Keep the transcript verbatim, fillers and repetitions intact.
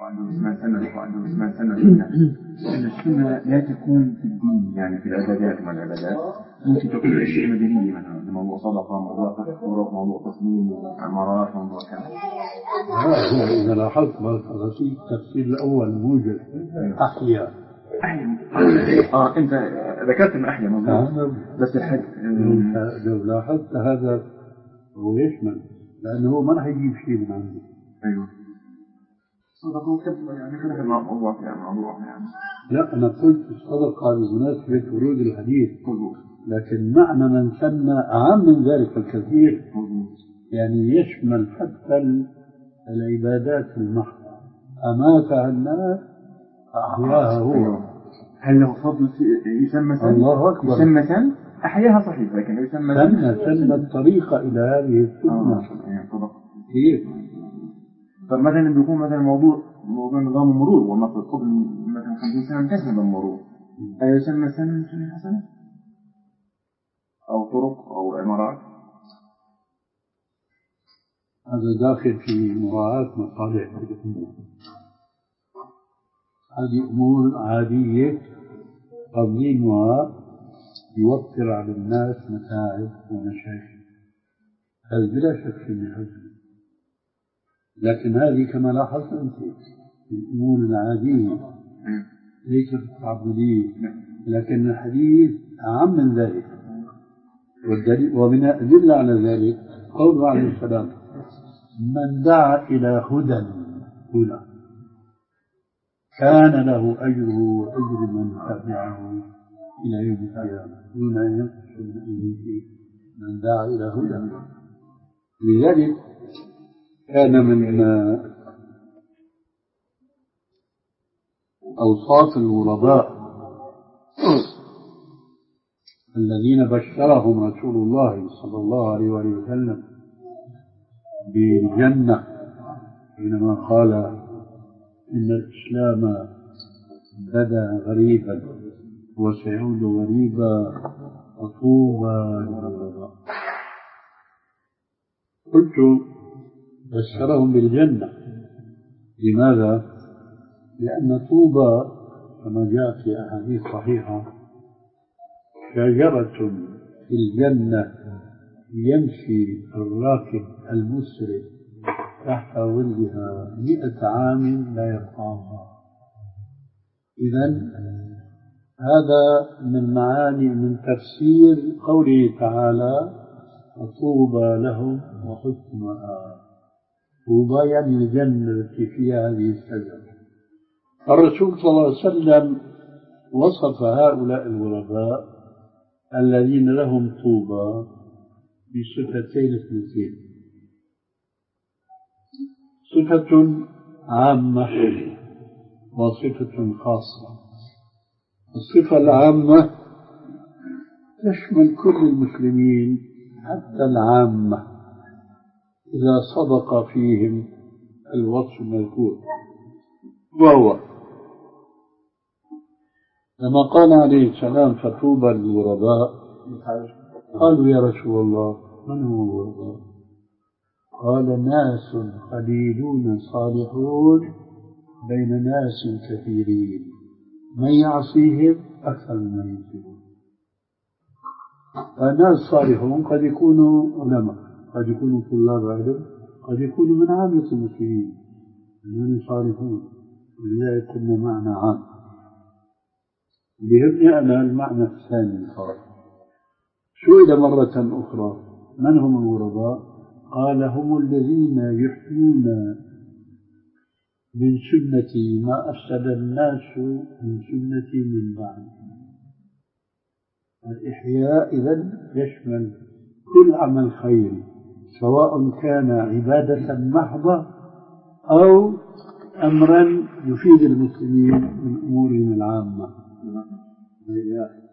وعنده اسمها سنة وعنده اسمها سنة سنة. لأن السنة لا تكون في الدين، يعني في العبادات وما العبادات ممكن تكون أشياء مدنية، مثلا موضوع صدقة، موضوع تفكير، موضوع تصميم عمارات، موضوع كذا. هذا إذا لاحظت ما التفاصيل التفسير الأول موجود أحياء. آه أنت ذكرت من أحياء مظبوط، بس الحد لو لاحظت هذا هو يشمل، لأنه ما راح يجيب شيء من عنده. أيوه صدقة يعني كذا موضوع يعني موضوع يعني. لا أنا قلت الصدقة بمناسبة ورود الحديث، لكن معنى من سن أعم من ذلك الكثير، يعني يشمل حتى العبادات المحضة أماتها الناس أحياها هو. هل له فضل يسمى سن؟ الله أكبر. يسمى سن أحياها صحيح، لكن يسمى سن سن الطريقة إلى هذه السنة. كيف؟ فمثلا بيكون مثلا موضوع موضوع نظام المرور، ومثلا قبل مثلا خمسين سنة انتهى نظام المرور، أي يسمى سن سنة حسنة أو طرق أو عمارات؟ هذا داخل في مراعاة مصالح الأمة. هذه أمور عادية تنظيمها يوفر على الناس متاعب ومشاكل، هذا بلا شك في حسن. لكن هذه كما لاحظت أنت الأمور العادية ليس التعبدية، لكن الحديث أعم من ذلك. والدليل ومن أدل على ذلك قوله عليه السلام: من دعا إلى هدى هدى كان له أجره وأجر من تبعه إلى يوم القيامة دون أن ينقص من أجره من دعا إلى هدى. لذلك كان من أوصاف الغرباء الذين بشرهم رسول الله صلى الله عليه وسلم بالجنة حينما قال: إن الإسلام بدا غريبا وسيعود غريبا وطوبى للغرباء. قلت بشرهم بالجنة، لماذا؟ لأن طوبى كما جاء في أحاديث صحيحة شجرة في الجنة يمشي الراكب المسرع تحت ظلها مئة عام لا يقطعها. إذن هذا من معاني من تفسير قوله تعالى: وطوبى لهم وحسن مآب. طوبى يعني الجنة التي فيها هذه الشجرة. الرسول صلى الله عليه وسلم وصف هؤلاء الغرباء الذين لهم طوبى بصفتين اثنتين: صفة عامة وصفة خاصة. الصفة العامة تشمل كل المسلمين حتى العامة إذا صدق فيهم الوصف المذكور، وهو لما قال عليه السلام: فطوبى للغرباء، قالوا: يا رسول الله من هم الغرباء؟ قال: ناس قليلون صالحون بين ناس كثيرين من يعصيهم أكثر من يصيبون. الناس صالحون قد يكونوا علماء، قد يكونوا طلاب علم، قد يكونوا من عامة المسلمين من صالحون، ولذلك قلنا معنى عام. بهمني أنا المعنى الثاني الخاص. سئل مرة أخرى: من هم الغرباء؟ قال: هم الذين يحيون من سنتي ما أفسد الناس من سنتي من بعد. الإحياء إذن يشمل كل عمل خيري، سواء كان عبادة محضة أو أمرا يفيد المسلمين من أمورهم العامة.